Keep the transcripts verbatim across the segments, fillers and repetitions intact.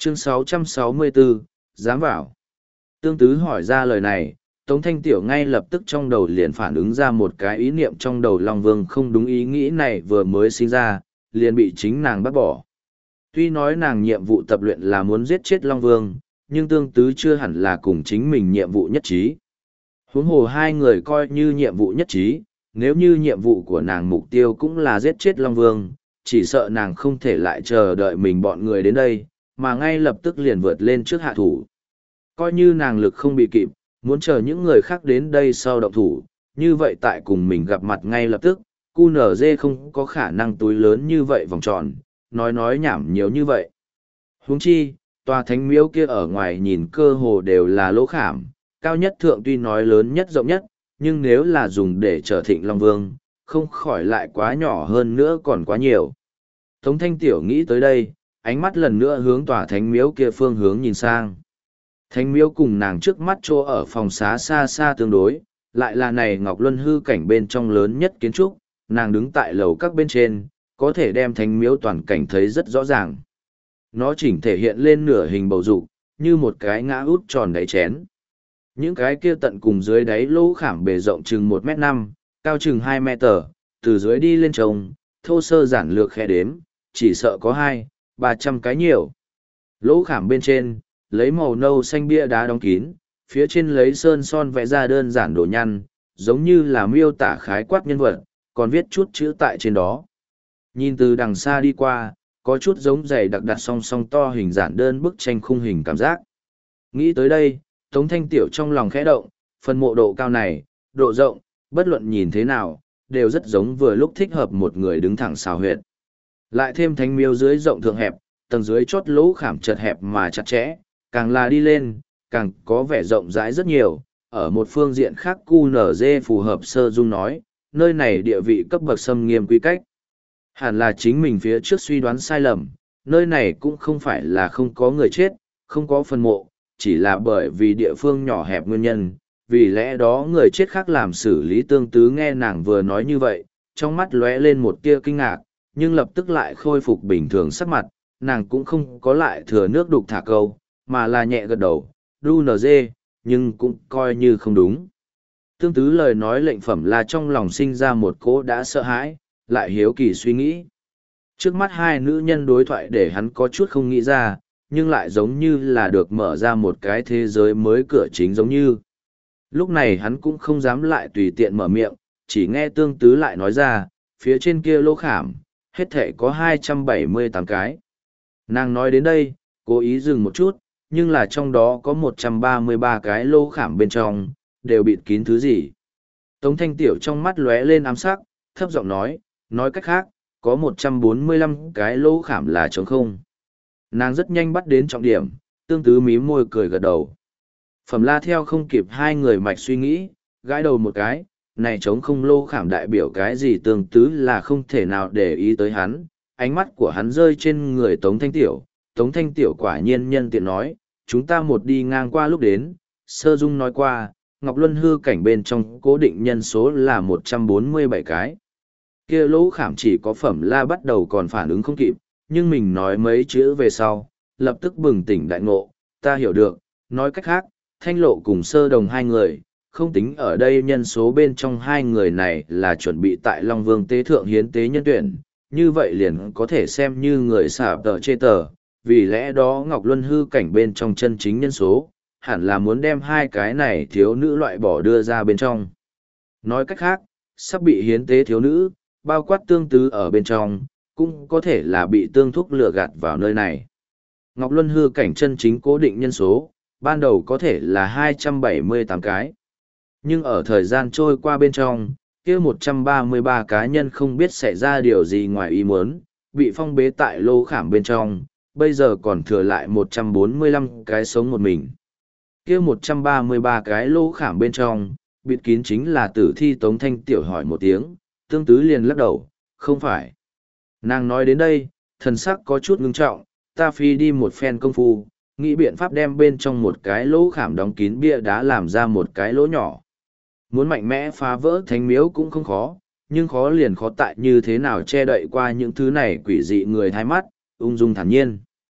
Chương sáu trăm sáu mươi bốn, dám vào. Tương Tứ hỏi ra lời này, Tống Thanh Tiểu ngay lập tức trong đầu liền phản ứng ra một cái ý niệm trong đầu Long Vương không đúng, ý nghĩ này vừa mới sinh ra, liền bị chính nàng bắt bỏ. Tuy nói nàng nhiệm vụ tập luyện là muốn giết chết Long Vương, nhưng Tương Tứ chưa hẳn là cùng chính mình nhiệm vụ nhất trí. Huống hồ hai người coi như nhiệm vụ nhất trí, nếu như nhiệm vụ của nàng mục tiêu cũng là giết chết Long Vương, chỉ sợ nàng không thể lại chờ đợi mình bọn người đến đây, mà ngay lập tức liền vượt lên trước hạ thủ. Coi như nàng lực không bị kịp, muốn chờ những người khác đến đây sau động thủ, như vậy tại cùng mình gặp mặt ngay lập tức, cu nở dê không có khả năng túi lớn như vậy vòng tròn, nói nói nhảm nhiều như vậy. Huống chi, tòa thánh miếu kia ở ngoài nhìn cơ hồ đều là lỗ khảm, cao nhất thượng tuy nói lớn nhất rộng nhất, nhưng nếu là dùng để trở thịnh Long Vương, không khỏi lại quá nhỏ hơn nữa còn quá nhiều. Tống Thanh Tiểu nghĩ tới đây, ánh mắt lần nữa hướng tòa thánh miếu kia phương hướng nhìn sang. Thánh miếu cùng nàng trước mắt chỗ ở phòng xá xa xa tương đối, lại là này Ngọc Luân hư cảnh bên trong lớn nhất kiến trúc, nàng đứng tại lầu các bên trên, có thể đem thánh miếu toàn cảnh thấy rất rõ ràng. Nó chỉnh thể hiện lên nửa hình bầu dục, như một cái ngã út tròn đáy chén. Những cái kia tận cùng dưới đáy lỗ khảm bề rộng chừng một mét năm, cao chừng hai mét tờ, từ dưới đi lên trông, thô sơ giản lược khe đếm, chỉ sợ có hai, ba trăm cái nhiều. Lỗ khảm bên trên, lấy màu nâu xanh bia đá đóng kín, phía trên lấy sơn son vẽ ra đơn giản đồ nhăn, giống như là miêu tả khái quát nhân vật, còn viết chút chữ tại trên đó. Nhìn từ đằng xa đi qua, có chút giống giày đặc đặt song song to hình giản đơn bức tranh khung hình cảm giác. Nghĩ tới đây, Tống Thanh Tiểu trong lòng khẽ động, phần mộ độ cao này, độ rộng, bất luận nhìn thế nào, đều rất giống vừa lúc thích hợp một người đứng thẳng xào huyệt. Lại thêm thánh miếu dưới rộng thượng hẹp, tầng dưới chót lỗ khảm chật hẹp mà chặt chẽ, càng là đi lên, càng có vẻ rộng rãi rất nhiều. Ở một phương diện khác cu nở dê phù hợp sơ dung nói, nơi này địa vị cấp bậc xâm nghiêm quy cách. Hẳn là chính mình phía trước suy đoán sai lầm, nơi này cũng không phải là không có người chết, không có phần mộ, chỉ là bởi vì địa phương nhỏ hẹp nguyên nhân, vì lẽ đó người chết khác làm xử lý. Tương Tứ nghe nàng vừa nói như vậy, trong mắt lóe lên một tia kinh ngạc, nhưng lập tức lại khôi phục bình thường sắc mặt, nàng cũng không có lại thừa nước đục thả câu, mà là nhẹ gật đầu, đu nở dê, nhưng cũng coi như không đúng. Tương Tứ lời nói lệnh phẩm là trong lòng sinh ra một cỗ đã sợ hãi, lại hiếu kỳ suy nghĩ. Trước mắt hai nữ nhân đối thoại để hắn có chút không nghĩ ra, nhưng lại giống như là được mở ra một cái thế giới mới cửa chính giống như. Lúc này hắn cũng không dám lại tùy tiện mở miệng, chỉ nghe Tương Tứ lại nói ra, phía trên kia lỗ khảm, hết thể có hai trăm bảy mươi tám cái. Nàng nói đến đây, cố ý dừng một chút, nhưng là trong đó có một trăm ba mươi ba cái lỗ khảm bên trong, đều bịt kín thứ gì. Tống Thanh Tiểu trong mắt lóe lên ám sắc, thấp giọng nói, nói cách khác, có một trăm bốn mươi lăm cái lỗ khảm là trống không. Nàng rất nhanh bắt đến trọng điểm, Tương Tứ mím môi cười gật đầu. Phẩm La theo không kịp hai người mạch suy nghĩ, gãi đầu một cái, này trống không lỗ khảm đại biểu cái gì? Tương Tứ là không thể nào để ý tới hắn, ánh mắt của hắn rơi trên người Tống Thanh Tiểu. Tống Thanh Tiểu quả nhiên nhân tiện nói, chúng ta một đi ngang qua lúc đến, Sơ Dung nói qua, Ngọc Luân hư cảnh bên trong cố định nhân số là một trăm bốn mươi bảy cái. Kia lỗ khảm chỉ có Phẩm La bắt đầu còn phản ứng không kịp, nhưng mình nói mấy chữ về sau, lập tức bừng tỉnh đại ngộ, ta hiểu được, nói cách khác, Thanh Lộ cùng Sơ Đồng hai người, không tính ở đây nhân số bên trong hai người này là chuẩn bị tại Long Vương tế thượng hiến tế nhân tuyển, như vậy liền có thể xem như người xả tờ chê tờ, vì lẽ đó Ngọc Luân hư cảnh bên trong chân chính nhân số, hẳn là muốn đem hai cái này thiếu nữ loại bỏ đưa ra bên trong. Nói cách khác, sắp bị hiến tế thiếu nữ, bao quát Tương Tứ ở bên trong, cũng có thể là bị Tương Thúc lừa gạt vào nơi này. Ngọc Luân hư cảnh chân chính cố định nhân số, ban đầu có thể là hai trăm bảy mươi tám cái. Nhưng ở thời gian trôi qua bên trong, kia một trăm ba mươi ba cá nhân không biết xảy ra điều gì ngoài ý muốn, bị phong bế tại lô khảm bên trong, bây giờ còn thừa lại một trăm bốn mươi lăm cái sống một mình. Kia một trăm ba mươi ba cái lô khảm bên trong, bịt kín chính là tử thi. Tống Thanh Tiểu hỏi một tiếng, Tương Tứ liền lắc đầu, không phải. Nàng nói đến đây, thần sắc có chút ngưng trọng, ta phi đi một phen công phu, nghĩ biện pháp đem bên trong một cái lỗ khảm đóng kín bia đá làm ra một cái lỗ nhỏ. Muốn mạnh mẽ phá vỡ thánh miếu cũng không khó, nhưng khó liền khó tại như thế nào che đậy qua những thứ này quỷ dị người hai mắt, ung dung thản nhiên.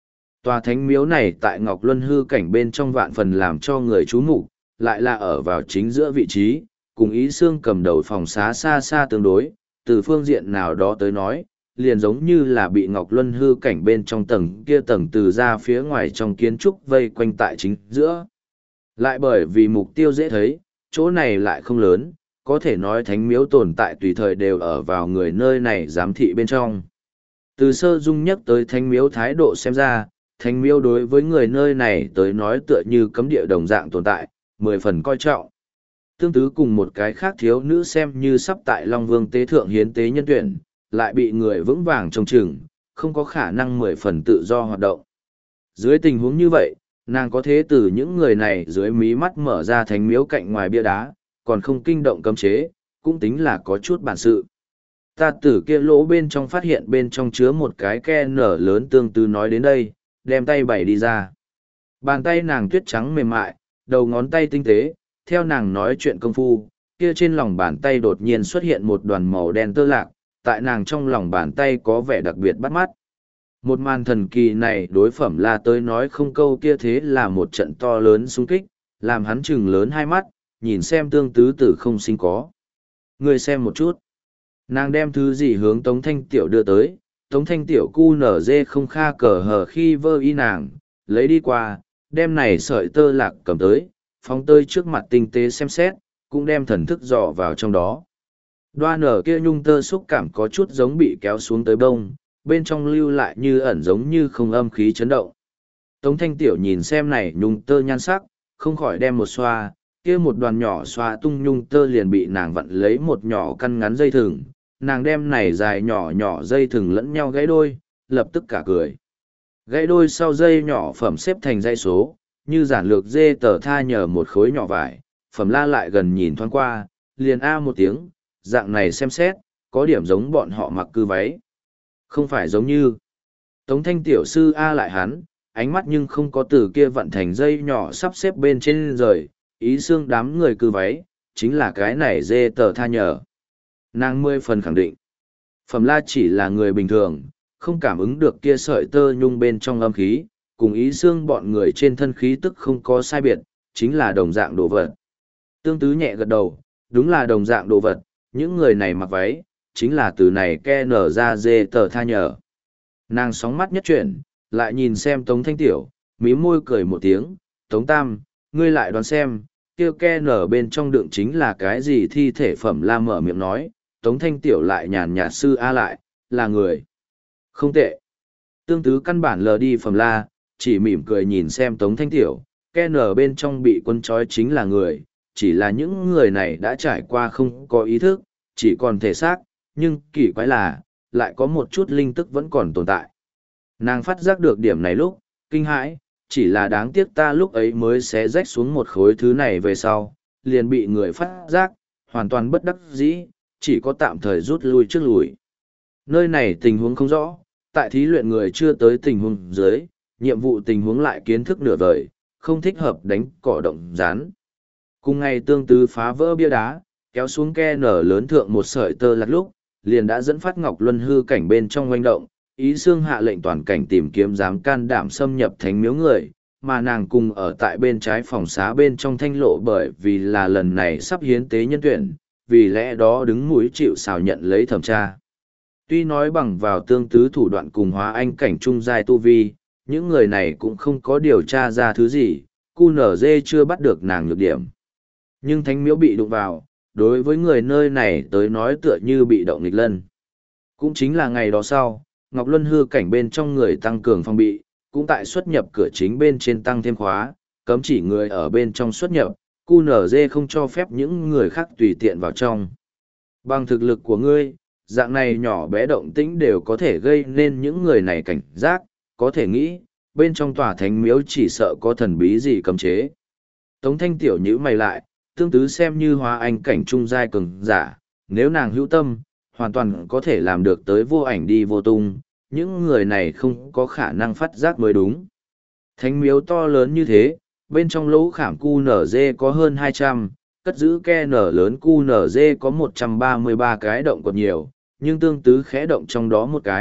Tòa thánh miếu này tại Ngọc Luân hư cảnh bên trong vạn phần làm cho người chú mục, lại là ở vào chính giữa vị trí, cùng Ý Xương cầm đầu phòng xá xa xa tương đối, từ phương diện nào đó tới nói, liền giống như là bị Ngọc Luân hư cảnh bên trong tầng kia tầng từ ra phía ngoài trong kiến trúc vây quanh tại chính giữa. Lại bởi vì mục tiêu dễ thấy, chỗ này lại không lớn, có thể nói thánh miếu tồn tại tùy thời đều ở vào người nơi này giám thị bên trong. Từ sơ dung nhất tới thánh miếu thái độ xem ra, thánh miếu đối với người nơi này tới nói tựa như cấm địa đồng dạng tồn tại, mười phần coi trọng. Tương tứ cùng một cái khác thiếu nữ xem như sắp tại Long Vương tế thượng hiến tế nhân tuyển, lại bị người vững vàng trông chừng, không có khả năng mười phần tự do hoạt động. Dưới tình huống như vậy, nàng có thế từ những người này dưới mí mắt mở ra thánh miếu cạnh ngoài bia đá, còn không kinh động cấm chế, cũng tính là có chút bản sự. Ta từ kia lỗ bên trong phát hiện bên trong chứa một cái ke nở lớn, tương tư nói đến đây, đem tay bày đi ra. Bàn tay nàng tuyết trắng mềm mại, đầu ngón tay tinh tế, theo nàng nói chuyện công phu, kia trên lòng bàn tay đột nhiên xuất hiện một đoàn màu đen tơ lạc, tại nàng trong lòng bàn tay có vẻ đặc biệt bắt mắt. Một màn thần kỳ này đối Phẩm La tới nói không câu kia thế là một trận to lớn xung kích, làm hắn chừng lớn hai mắt, nhìn xem tương tứ tử không sinh có. Người xem một chút. Nàng đem thứ gì hướng Tống Thanh Tiểu đưa tới, Tống Thanh Tiểu cu nở dê không kha cờ hờ khi vơ y nàng, lấy đi qua, đem này sợi tơ lạc cầm tới, phóng tơi trước mặt tinh tế xem xét, cũng đem thần thức dò vào trong đó. Đoan ở kia nhung tơ xúc cảm có chút giống bị kéo xuống tới bông, bên trong lưu lại như ẩn giống như không âm khí chấn động. Tống Thanh Tiểu nhìn xem này nhung tơ nhan sắc, không khỏi đem một xoa, kia một đoàn nhỏ xoa tung nhung tơ liền bị nàng vặn lấy một nhỏ căn ngắn dây thừng, nàng đem này dài nhỏ nhỏ dây thừng lẫn nhau gãy đôi, lập tức cả cười. Gãy đôi sau dây nhỏ phẩm xếp thành dây số, như giản lược dê tờ tha nhờ một khối nhỏ vải, Phẩm La lại gần nhìn thoáng qua, liền a một tiếng, dạng này xem xét, có điểm giống bọn họ mặc cư váy. Không phải giống như. Tống Thanh Tiểu sư a lại hắn, ánh mắt nhưng không có từ kia vận thành dây nhỏ sắp xếp bên trên rời, ý xương đám người cư váy, chính là cái này dê tờ tha nhờ. Nàng mươi phần khẳng định. Phẩm La chỉ là người bình thường, không cảm ứng được kia sợi tơ nhung bên trong âm khí, cùng ý xương bọn người trên thân khí tức không có sai biệt, chính là đồng dạng đồ vật. Tương tứ nhẹ gật đầu, đúng là đồng dạng đồ vật, những người này mặc váy, chính là từ này ke nở ra dê tờ tha nhờ. Nàng sóng mắt nhất chuyển, lại nhìn xem Tống Thanh Tiểu, mí môi cười một tiếng, Tống Tam, ngươi lại đoán xem, kia ke nở bên trong đựng chính là cái gì thi thể. Phẩm La mở miệng nói, Tống Thanh Tiểu lại nhàn nhạt sư a lại, là người. Không tệ. Tương tứ căn bản lờ đi Phẩm La, chỉ mỉm cười nhìn xem Tống Thanh Tiểu, ke nở bên trong bị quân trói chính là người, chỉ là những người này đã trải qua không có ý thức, chỉ còn thể xác, nhưng kỳ quái là, lại có một chút linh tức vẫn còn tồn tại. Nàng phát giác được điểm này lúc, kinh hãi, chỉ là đáng tiếc ta lúc ấy mới xé rách xuống một khối thứ này về sau, liền bị người phát giác, hoàn toàn bất đắc dĩ, chỉ có tạm thời rút lui trước lùi. Nơi này tình huống không rõ, tại thí luyện người chưa tới tình huống dưới, nhiệm vụ tình huống lại kiến thức nửa vời, không thích hợp đánh cỏ động rán. Cùng ngày tương tư phá vỡ bia đá, kéo xuống ke nở lớn thượng một sợi tơ lạc lúc, liền đã dẫn phát Ngọc Luân hư cảnh bên trong oanh động, ý xương hạ lệnh toàn cảnh tìm kiếm dám can đảm xâm nhập thánh miếu người, mà nàng cùng ở tại bên trái phòng xá bên trong thanh lộ bởi vì là lần này sắp hiến tế nhân tuyển, vì lẽ đó đứng mũi chịu sào nhận lấy thẩm tra. Tuy nói bằng vào tương tứ thủ đoạn cùng hóa anh cảnh trung giai tu vi, những người này cũng không có điều tra ra thứ gì, cu nở dê chưa bắt được nàng nhược điểm. Nhưng thánh miếu bị đụng vào, đối với người nơi này tới nói tựa như bị động nghịch lân. Cũng chính là ngày đó sau, Ngọc Luân hư cảnh bên trong người tăng cường phòng bị, cũng tại xuất nhập cửa chính bên trên tăng thêm khóa, cấm chỉ người ở bên trong xuất nhập, cu nở dê không cho phép những người khác tùy tiện vào trong. Bằng thực lực của ngươi, dạng này nhỏ bé động tĩnh đều có thể gây nên những người này cảnh giác, có thể nghĩ, bên trong tòa thánh miếu chỉ sợ có thần bí gì cấm chế. Tống Thanh Tiểu nhíu mày lại, tương tứ xem như hóa anh cảnh trung giai cường giả, nếu nàng hữu tâm, hoàn toàn có thể làm được tới vô ảnh đi vô tung, những người này không có khả năng phát giác mới đúng. Thánh miếu to lớn như thế, bên trong lỗ khảm cu nở dê có hơn hai trăm, cất giữ ke nở lớn cu nở dê có một trăm ba mươi ba cái động còn nhiều, nhưng tương tứ khẽ động trong đó một cái,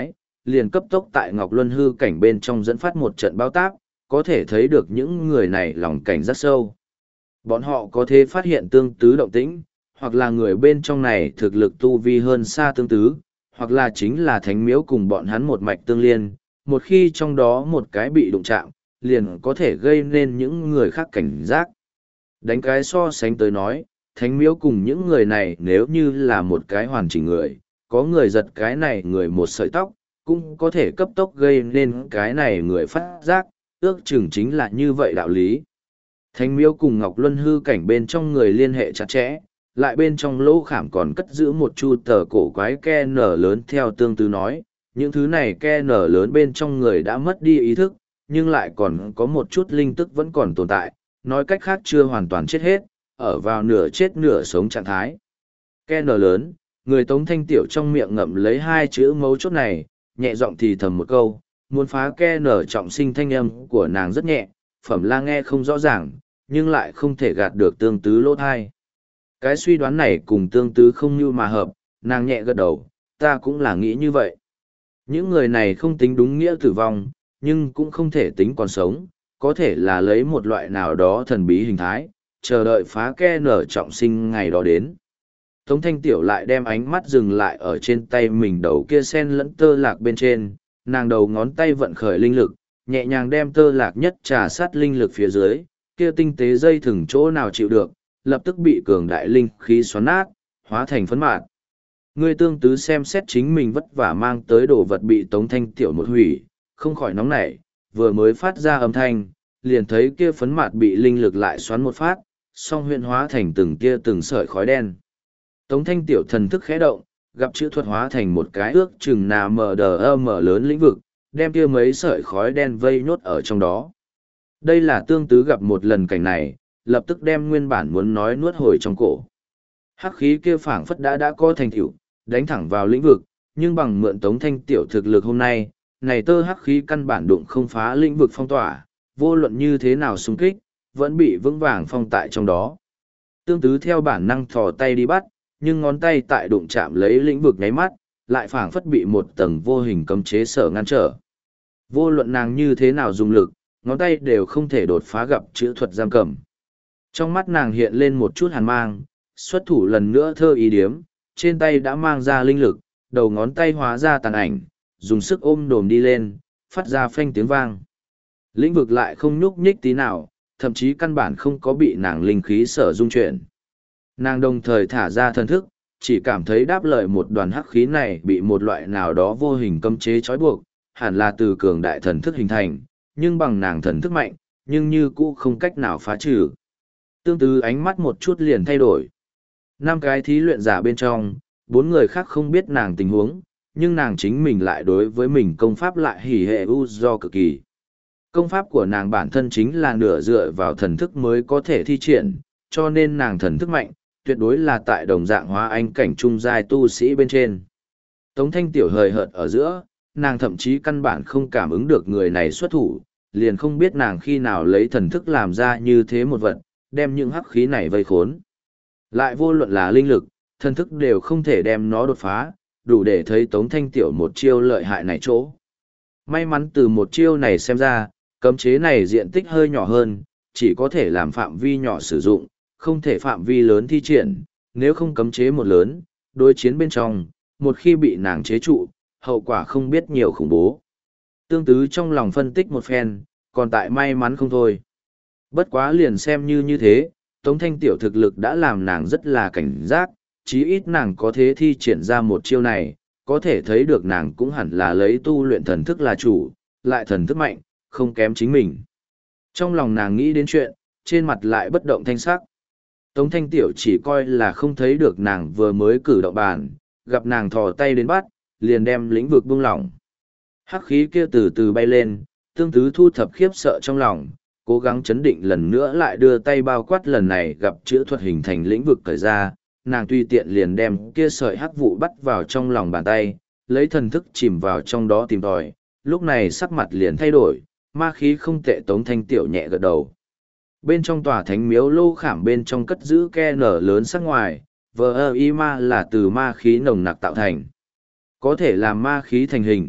liền cấp tốc tại Ngọc Luân hư cảnh bên trong dẫn phát một trận bao tác, có thể thấy được những người này lòng cảnh rất sâu. Bọn họ có thể phát hiện tương tứ động tĩnh, hoặc là người bên trong này thực lực tu vi hơn xa tương tứ, hoặc là chính là thánh miếu cùng bọn hắn một mạch tương liên, một khi trong đó một cái bị đụng chạm, liền có thể gây nên những người khác cảnh giác. Đánh cái so sánh tới nói, thánh miếu cùng những người này nếu như là một cái hoàn chỉnh người, có người giật cái này người một sợi tóc, cũng có thể cấp tốc gây nên cái này người phát giác, ước chừng chính là như vậy đạo lý. Thánh miếu cùng Ngọc Luân hư cảnh bên trong người liên hệ chặt chẽ, lại bên trong lỗ khảm còn cất giữ một chu tờ cổ quái ke nở lớn theo tương tư nói, những thứ này ke nở lớn bên trong người đã mất đi ý thức, nhưng lại còn có một chút linh tức vẫn còn tồn tại, nói cách khác chưa hoàn toàn chết hết, ở vào nửa chết nửa sống trạng thái. Ke nở lớn, người Tống Thanh Tiểu trong miệng ngậm lấy hai chữ mấu chốt này, nhẹ giọng thì thầm một câu, muốn phá ke nở trọng sinh thanh âm của nàng rất nhẹ, phẩm la nghe không rõ ràng, nhưng lại không thể gạt được tương tứ lỗ thai. Cái suy đoán này cùng tương tứ không như mà hợp, nàng nhẹ gật đầu, ta cũng là nghĩ như vậy. Những người này không tính đúng nghĩa tử vong, nhưng cũng không thể tính còn sống, có thể là lấy một loại nào đó thần bí hình thái, chờ đợi phá ke nở trọng sinh ngày đó đến. Tống Thanh Tiểu lại đem ánh mắt dừng lại ở trên tay mình đầu kia sen lẫn tơ lạc bên trên, nàng đầu ngón tay vận khởi linh lực, nhẹ nhàng đem tơ lạc nhất trà sát linh lực phía dưới, kia tinh tế dây thừng chỗ nào chịu được, lập tức bị cường đại linh khí xoắn nát, hóa thành phấn mạt. Ngươi tương tứ xem xét chính mình vất vả mang tới đồ vật bị Tống Thanh Tiểu một hủy, không khỏi nóng nảy, vừa mới phát ra âm thanh, liền thấy kia phấn mạt bị linh lực lại xoắn một phát, song huyện hóa thành từng kia từng sợi khói đen. Tống Thanh Tiểu thần thức khẽ động, gặp chữ thuật hóa thành một cái ước chừng nà mờ đờ mở lớn lĩnh vực, đem kia mấy sợi khói đen vây nhốt ở trong đó. Đây là tương tứ gặp một lần cảnh này, lập tức đem nguyên bản muốn nói nuốt hồi trong cổ. Hắc khí kia phảng phất đã đã có thành tựu, đánh thẳng vào lĩnh vực, nhưng bằng mượn Tống Thanh Tiểu thực lực hôm nay, này tơ hắc khí căn bản đụng không phá lĩnh vực phong tỏa, vô luận như thế nào xung kích, vẫn bị vững vàng phong tại trong đó. Tương tứ theo bản năng thò tay đi bắt, nhưng ngón tay tại đụng chạm lấy lĩnh vực nháy mắt, lại phảng phất bị một tầng vô hình cấm chế sở ngăn trở. Vô luận nàng như thế nào dùng lực, ngón tay đều không thể đột phá gặp chữ thuật giam cầm. Trong mắt nàng hiện lên một chút hàn mang, xuất thủ lần nữa thơ ý điếm, trên tay đã mang ra linh lực, đầu ngón tay hóa ra tàn ảnh, dùng sức ôm đồm đi lên, phát ra phanh tiếng vang. Lĩnh vực lại không nhúc nhích tí nào, thậm chí căn bản không có bị nàng linh khí sở dung chuyển. Nàng đồng thời thả ra thần thức, chỉ cảm thấy đáp lời một đoàn hắc khí này bị một loại nào đó vô hình cấm chế trói buộc, hẳn là từ cường đại thần thức hình thành, nhưng bằng nàng thần thức mạnh, nhưng như cũ không cách nào phá trừ. Tương tự ánh mắt một chút liền thay đổi. Năm cái thí luyện giả bên trong, bốn người khác không biết nàng tình huống, nhưng nàng chính mình lại đối với mình công pháp lại hỉ hệ u do cực kỳ. Công pháp của nàng bản thân chính là nửa dựa vào thần thức mới có thể thi triển, cho nên nàng thần thức mạnh, tuyệt đối là tại đồng dạng hóa anh cảnh trung giai tu sĩ bên trên. Tống Thanh Tiểu hời hợt ở giữa, nàng thậm chí căn bản không cảm ứng được người này xuất thủ, liền không biết nàng khi nào lấy thần thức làm ra như thế một vật, đem những hắc khí này vây khốn. Lại vô luận là linh lực, thần thức đều không thể đem nó đột phá, đủ để thấy Tống Thanh Tiểu một chiêu lợi hại này chỗ. May mắn từ một chiêu này xem ra, cấm chế này diện tích hơi nhỏ hơn, chỉ có thể làm phạm vi nhỏ sử dụng, không thể phạm vi lớn thi triển, nếu không cấm chế một lớn, đối chiến bên trong, một khi bị nàng chế trụ, hậu quả không biết nhiều khủng bố. Tương tứ trong lòng phân tích một phen, còn tại may mắn không thôi. Bất quá liền xem như như thế, Tống Thanh Tiểu thực lực đã làm nàng rất là cảnh giác, chí ít nàng có thế thi triển ra một chiêu này, có thể thấy được nàng cũng hẳn là lấy tu luyện thần thức là chủ, lại thần thức mạnh, không kém chính mình. Trong lòng nàng nghĩ đến chuyện, trên mặt lại bất động thanh sắc. Tống Thanh Tiểu chỉ coi là không thấy được nàng vừa mới cử động bàn, gặp nàng thò tay đến bắt, liền đem lĩnh vực buông lỏng. Hắc khí kia từ từ bay lên, tương tứ thu thập khiếp sợ trong lòng, cố gắng chấn định lần nữa lại đưa tay bao quát lần này gặp chữ thuật hình thành lĩnh vực cởi ra, nàng tùy tiện liền đem kia sợi hắc vụ bắt vào trong lòng bàn tay, lấy thần thức chìm vào trong đó tìm tòi, lúc này sắc mặt liền thay đổi, ma khí không tệ. Tống Thanh Tiểu nhẹ gật đầu. Bên trong tòa thánh miếu lô khảm bên trong cất giữ ke nở lớn sắc ngoài, vờ ơ y ma là từ ma khí nồng nặc tạo thành. Có thể làm ma khí thành hình,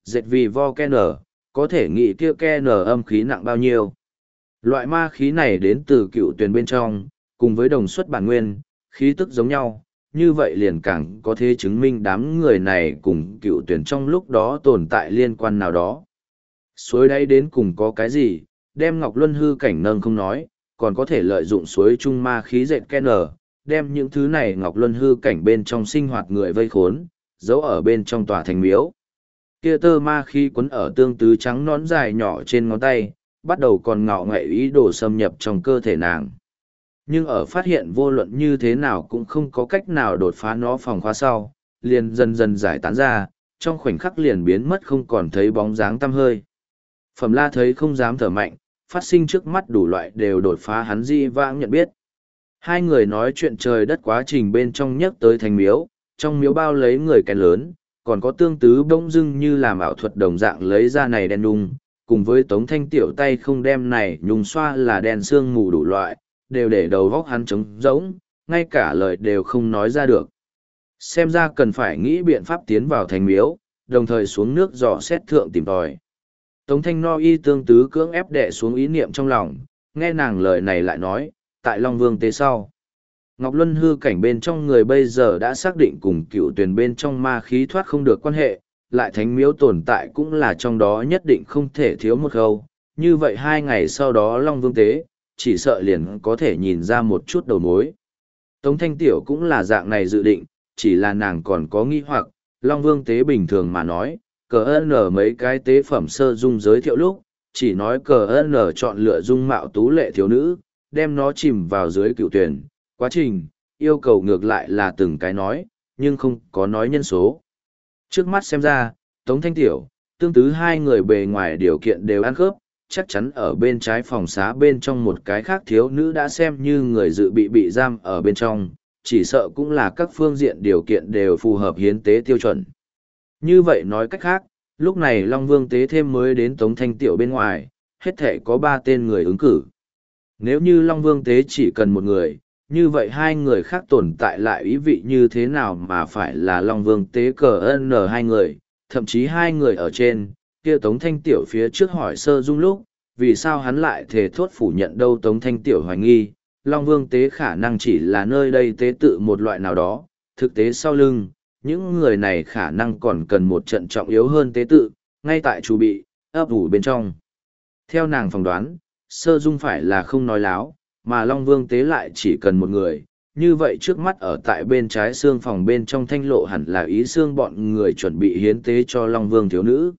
dệt vì vo ke nở, có thể nghĩ kia ke nở âm khí nặng bao nhiêu. Loại ma khí này đến từ cựu tuyển bên trong, cùng với đồng xuất bản nguyên, khí tức giống nhau, như vậy liền càng có thể chứng minh đám người này cùng cựu tuyển trong lúc đó tồn tại liên quan nào đó. Suối đáy đến cùng có cái gì, đem Ngọc Luân hư cảnh nâng không nói, còn có thể lợi dụng suối trung ma khí dệt ke nở, đem những thứ này Ngọc Luân hư cảnh bên trong sinh hoạt người vây khốn, giấu ở bên trong tòa thành miếu. Kia tơ ma khí quấn ở tương tứ trắng nón dài nhỏ trên ngón tay, bắt đầu còn ngọ ngậy ý đồ xâm nhập trong cơ thể nàng. Nhưng ở phát hiện vô luận như thế nào cũng không có cách nào đột phá nó phòng khóa sau, liền dần dần giải tán ra, trong khoảnh khắc liền biến mất không còn thấy bóng dáng tăm hơi. Phẩm La thấy không dám thở mạnh, phát sinh trước mắt đủ loại đều đột phá hắn di vãng nhận biết. Hai người nói chuyện trời đất quá trình bên trong nhắc tới thành miếu, trong miếu bao lấy người kén lớn, còn có tương tứ bỗng dưng như làm ảo thuật đồng dạng lấy ra này đen nhung, cùng với Tống Thanh tiểu tay không đem này nhung xoa là đen sương mù đủ loại, đều để đầu vóc hắn trống rỗng, ngay cả lời đều không nói ra được. Xem ra cần phải nghĩ biện pháp tiến vào thành miếu, đồng thời xuống nước dò xét thượng tìm tòi. Tống Thanh no y tương tứ cưỡng ép đệ xuống ý niệm trong lòng, nghe nàng lời này lại nói, tại Long Vương tế sau. Ngọc Luân hư cảnh bên trong người bây giờ đã xác định cùng cựu tuyển bên trong ma khí thoát không được quan hệ, lại thánh miếu tồn tại cũng là trong đó nhất định không thể thiếu một khâu. Như vậy hai ngày sau đó Long Vương tế, chỉ sợ liền có thể nhìn ra một chút đầu mối. Tống Thanh Tiểu cũng là dạng này dự định, chỉ là nàng còn có nghi hoặc, Long Vương tế bình thường mà nói, cờ ơn ở mấy cái tế phẩm sơ dung giới thiệu lúc, chỉ nói cờ ơn ở chọn lựa dung mạo tú lệ thiếu nữ, đem nó chìm vào dưới cựu tuyển, quá trình, yêu cầu ngược lại là từng cái nói, nhưng không có nói nhân số. Trước mắt xem ra, Tống Thanh Tiểu, tương tứ hai người bề ngoài điều kiện đều ăn khớp, chắc chắn ở bên trái phòng xá bên trong một cái khác thiếu nữ đã xem như người dự bị bị giam ở bên trong, chỉ sợ cũng là các phương diện điều kiện đều phù hợp hiến tế tiêu chuẩn. Như vậy nói cách khác, lúc này Long Vương tế thêm mới đến Tống Thanh Tiểu bên ngoài, hết thể có ba tên người ứng cử. Nếu như Long Vương tế chỉ cần một người, như vậy hai người khác tồn tại lại ý vị như thế nào mà phải là Long Vương tế cờ ân nở hai người, thậm chí hai người ở trên, kia Tống Thanh Tiểu phía trước hỏi sơ dung lúc, vì sao hắn lại thề thốt phủ nhận đâu Tống Thanh Tiểu hoài nghi, Long Vương tế khả năng chỉ là nơi đây tế tự một loại nào đó, thực tế sau lưng, những người này khả năng còn cần một trận trọng yếu hơn tế tự, ngay tại chủ bị, ấp ủ bên trong. Theo nàng phỏng đoán, sơ dung phải là không nói láo, mà Long Vương tế lại chỉ cần một người, như vậy trước mắt ở tại bên trái xương phòng bên trong thanh lộ hẳn là ý xương bọn người chuẩn bị hiến tế cho Long Vương thiếu nữ.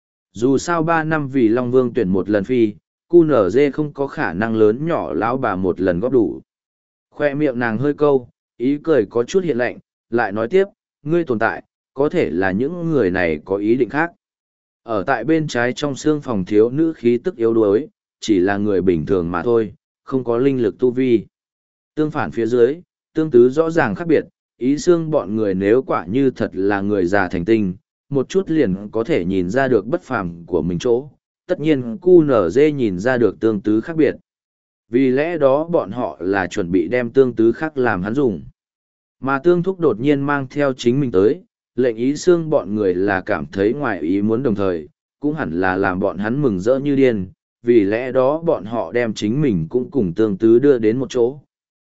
Dù sao ba năm vì Long Vương tuyển một lần phi, cu nở dê không có khả năng lớn nhỏ lão bà một lần góp đủ. Khoe miệng nàng hơi câu, ý cười có chút hiện lạnh, lại nói tiếp, ngươi tồn tại, có thể là những người này có ý định khác. Ở tại bên trái trong xương phòng thiếu nữ khí tức yếu đuối, chỉ là người bình thường mà thôi, không có linh lực tu vi. Tương phản phía dưới, tương tứ rõ ràng khác biệt, ý xương bọn người nếu quả như thật là người già thành tinh, một chút liền có thể nhìn ra được bất phàm của mình chỗ, tất nhiên cu nở dê nhìn ra được tương tứ khác biệt. Vì lẽ đó bọn họ là chuẩn bị đem tương tứ khác làm hắn dùng. Mà tương thúc đột nhiên mang theo chính mình tới, lệnh ý xương bọn người là cảm thấy ngoài ý muốn đồng thời, cũng hẳn là làm bọn hắn mừng rỡ như điên, vì lẽ đó bọn họ đem chính mình cũng cùng tương tứ đưa đến một chỗ.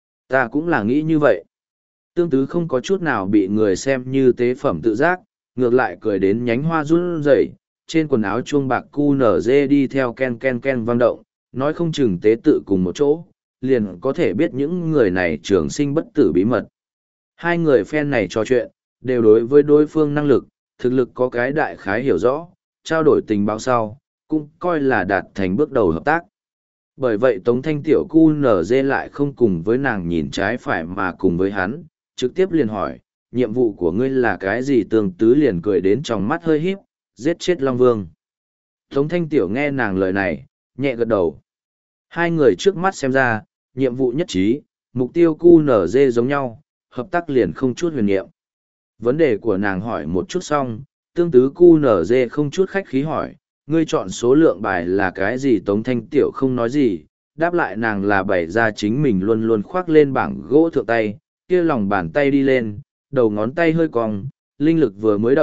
Ta cũng là nghĩ như vậy. Tương tứ không có chút nào bị người xem như tế phẩm tự giác, ngược lại cười đến nhánh hoa run rẩy, trên quần áo chuông bạc cu nở dê đi theo ken ken ken vang động, nói không chừng tế tự cùng một chỗ, liền có thể biết những người này trường sinh bất tử bí mật. Hai người fan này trò chuyện, đều đối với đối phương năng lực, thực lực có cái đại khái hiểu rõ, trao đổi tình báo sau, cũng coi là đạt thành bước đầu hợp tác. Bởi vậy Tống Thanh Tiểu cu nở dê lại không cùng với nàng nhìn trái phải mà cùng với hắn, trực tiếp liền hỏi, nhiệm vụ của ngươi là cái gì? Tương tứ liền cười đến trong mắt hơi híp, giết chết Long Vương. Tống Thanh Tiểu nghe nàng lời này, nhẹ gật đầu. Hai người trước mắt xem ra, nhiệm vụ nhất trí, mục tiêu cu nở dê giống nhau, hợp tác liền không chút huyền niệm. Vấn đề của nàng hỏi một chút xong, tương tứ cu nở dê không chút khách khí hỏi, ngươi chọn số lượng bài là cái gì? Tống Thanh Tiểu không nói gì, đáp lại nàng là bày ra chính mình luôn luôn khoác lên bảng gỗ thượng tay, kia lòng bàn tay đi lên, đầu ngón tay hơi cong, linh lực vừa mới động,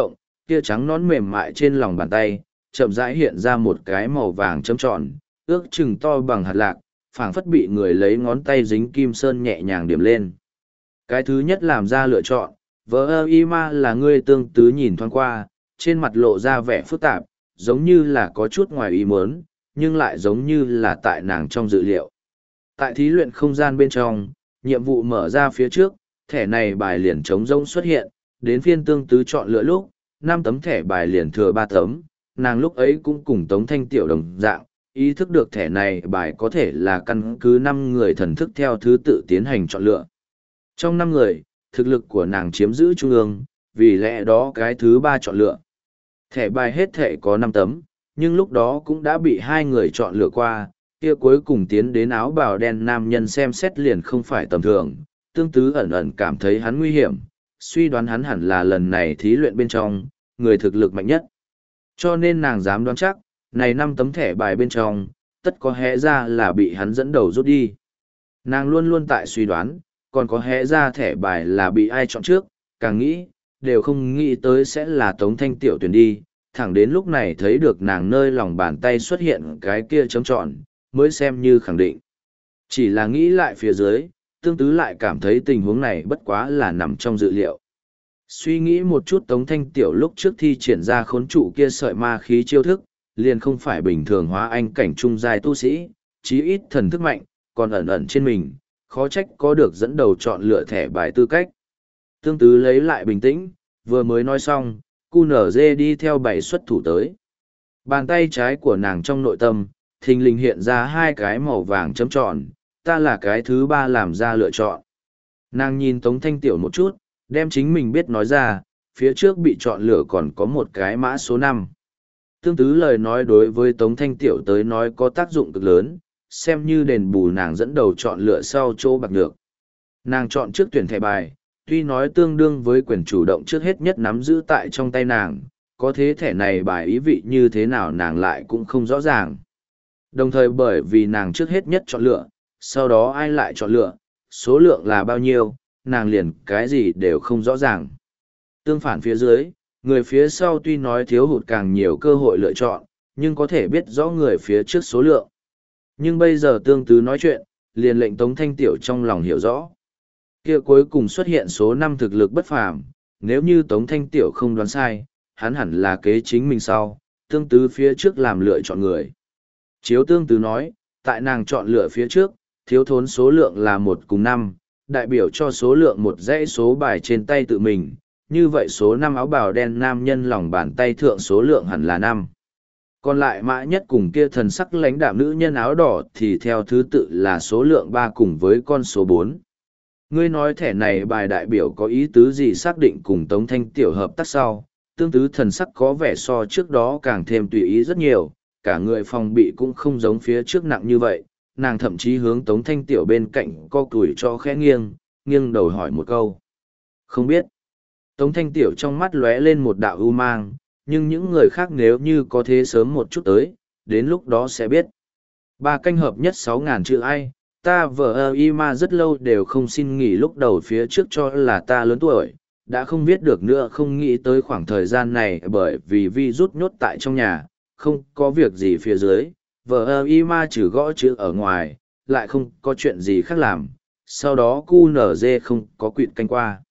kia trắng nón mềm mại trên lòng bàn tay, chậm rãi hiện ra một cái màu vàng chấm tròn, ước chừng to bằng hạt lạc, phảng phất bị người lấy ngón tay dính kim sơn nhẹ nhàng điểm lên. Cái thứ nhất làm ra lựa chọn, vợ ơ y ma là ngươi tương tứ nhìn thoáng qua, trên mặt lộ ra vẻ phức tạp, giống như là có chút ngoài ý muốn, nhưng lại giống như là tại nàng trong dự liệu. Tại thí luyện không gian bên trong, nhiệm vụ mở ra phía trước, thẻ này bài liền trống rỗng xuất hiện, đến phiên tương tứ chọn lựa lúc, năm tấm thẻ bài liền thừa ba tấm, nàng lúc ấy cũng cùng Tống Thanh Tiểu đồng dạng, ý thức được thẻ này bài có thể là căn cứ năm người thần thức theo thứ tự tiến hành chọn lựa. Trong năm người, thực lực của nàng chiếm giữ trung ương, vì lẽ đó cái thứ ba chọn lựa. Thẻ bài hết thẻ có năm tấm, nhưng lúc đó cũng đã bị hai người chọn lựa qua, kia cuối cùng tiến đến áo bào đen nam nhân xem xét liền không phải tầm thường, tương tứ ẩn ẩn cảm thấy hắn nguy hiểm, suy đoán hắn hẳn là lần này thí luyện bên trong, người thực lực mạnh nhất. Cho nên nàng dám đoán chắc, này năm tấm thẻ bài bên trong, tất có hẽ ra là bị hắn dẫn đầu rút đi. Nàng luôn luôn tại suy đoán, còn có hẽ ra thẻ bài là bị ai chọn trước, càng nghĩ, đều không nghĩ tới sẽ là Tống Thanh Tiểu tuyển đi, thẳng đến lúc này thấy được nàng nơi lòng bàn tay xuất hiện cái kia chấm tròn, mới xem như khẳng định. Chỉ là nghĩ lại phía dưới, tương tứ lại cảm thấy tình huống này bất quá là nằm trong dự liệu. Suy nghĩ một chút Tống Thanh Tiểu lúc trước thi triển ra khốn trụ kia sợi ma khí chiêu thức, liền không phải bình thường hóa anh cảnh trung giai tu sĩ, chí ít thần thức mạnh, còn ẩn ẩn trên mình, khó trách có được dẫn đầu chọn lựa thẻ bài tư cách. Tương tứ lấy lại bình tĩnh, vừa mới nói xong, cu nở dê đi theo bảy xuất thủ tới. Bàn tay trái của nàng trong nội tâm, thình lình hiện ra hai cái màu vàng chấm tròn, ta là cái thứ ba làm ra lựa chọn. Nàng nhìn Tống Thanh Tiểu một chút, đem chính mình biết nói ra, phía trước bị chọn lựa còn có một cái mã số năm. Tương tứ lời nói đối với Tống Thanh Tiểu tới nói có tác dụng cực lớn, xem như đền bù nàng dẫn đầu chọn lựa sau chỗ bạc được. Nàng chọn trước tuyển thẻ bài, tuy nói tương đương với quyền chủ động trước hết nhất nắm giữ tại trong tay nàng, có thế thẻ này bài ý vị như thế nào nàng lại cũng không rõ ràng. Đồng thời bởi vì nàng trước hết nhất chọn lựa, sau đó ai lại chọn lựa, số lượng là bao nhiêu, nàng liền cái gì đều không rõ ràng. Tương phản phía dưới, người phía sau tuy nói thiếu hụt càng nhiều cơ hội lựa chọn, nhưng có thể biết rõ người phía trước số lượng. Nhưng bây giờ tương tứ nói chuyện, liền lệnh Tống Thanh Tiểu trong lòng hiểu rõ. Kia cuối cùng xuất hiện số năm thực lực bất phàm, nếu như Tống Thanh Tiểu không đoán sai, hắn hẳn là kế chính mình sau, tương tứ phía trước làm lựa chọn người. Chiếu tương tứ nói, tại nàng chọn lựa phía trước, thiếu thốn số lượng là một cùng năm, đại biểu cho số lượng một dãy số bài trên tay tự mình, như vậy số năm áo bào đen nam nhân lòng bàn tay thượng số lượng hẳn là năm. Còn lại mã nhất cùng kia thần sắc lãnh đạm nữ nhân áo đỏ thì theo thứ tự là số lượng ba cùng với con số bốn. Ngươi nói thẻ này bài đại biểu có ý tứ gì xác định cùng Tống Thanh Tiểu hợp tác sau, tương tứ thần sắc có vẻ so trước đó càng thêm tùy ý rất nhiều, cả người phòng bị cũng không giống phía trước nặng như vậy, nàng thậm chí hướng Tống Thanh Tiểu bên cạnh co cùi cho khẽ nghiêng, nghiêng đầu hỏi một câu. Không biết. Tống Thanh Tiểu trong mắt lóe lên một đạo ưu mang, nhưng những người khác nếu như có thế sớm một chút tới, đến lúc đó sẽ biết. Ba canh hợp nhất sáu ngàn chữ ai, ta vợ ơ y ma rất lâu đều không xin nghỉ lúc đầu phía trước cho là ta lớn tuổi, đã không biết được nữa không nghĩ tới khoảng thời gian này bởi vì vi rút nhốt tại trong nhà, không có việc gì phía dưới, vợ ơ y ma trừ gõ chữ ở ngoài, lại không có chuyện gì khác làm, sau đó cu nở dê không có quỵt canh qua.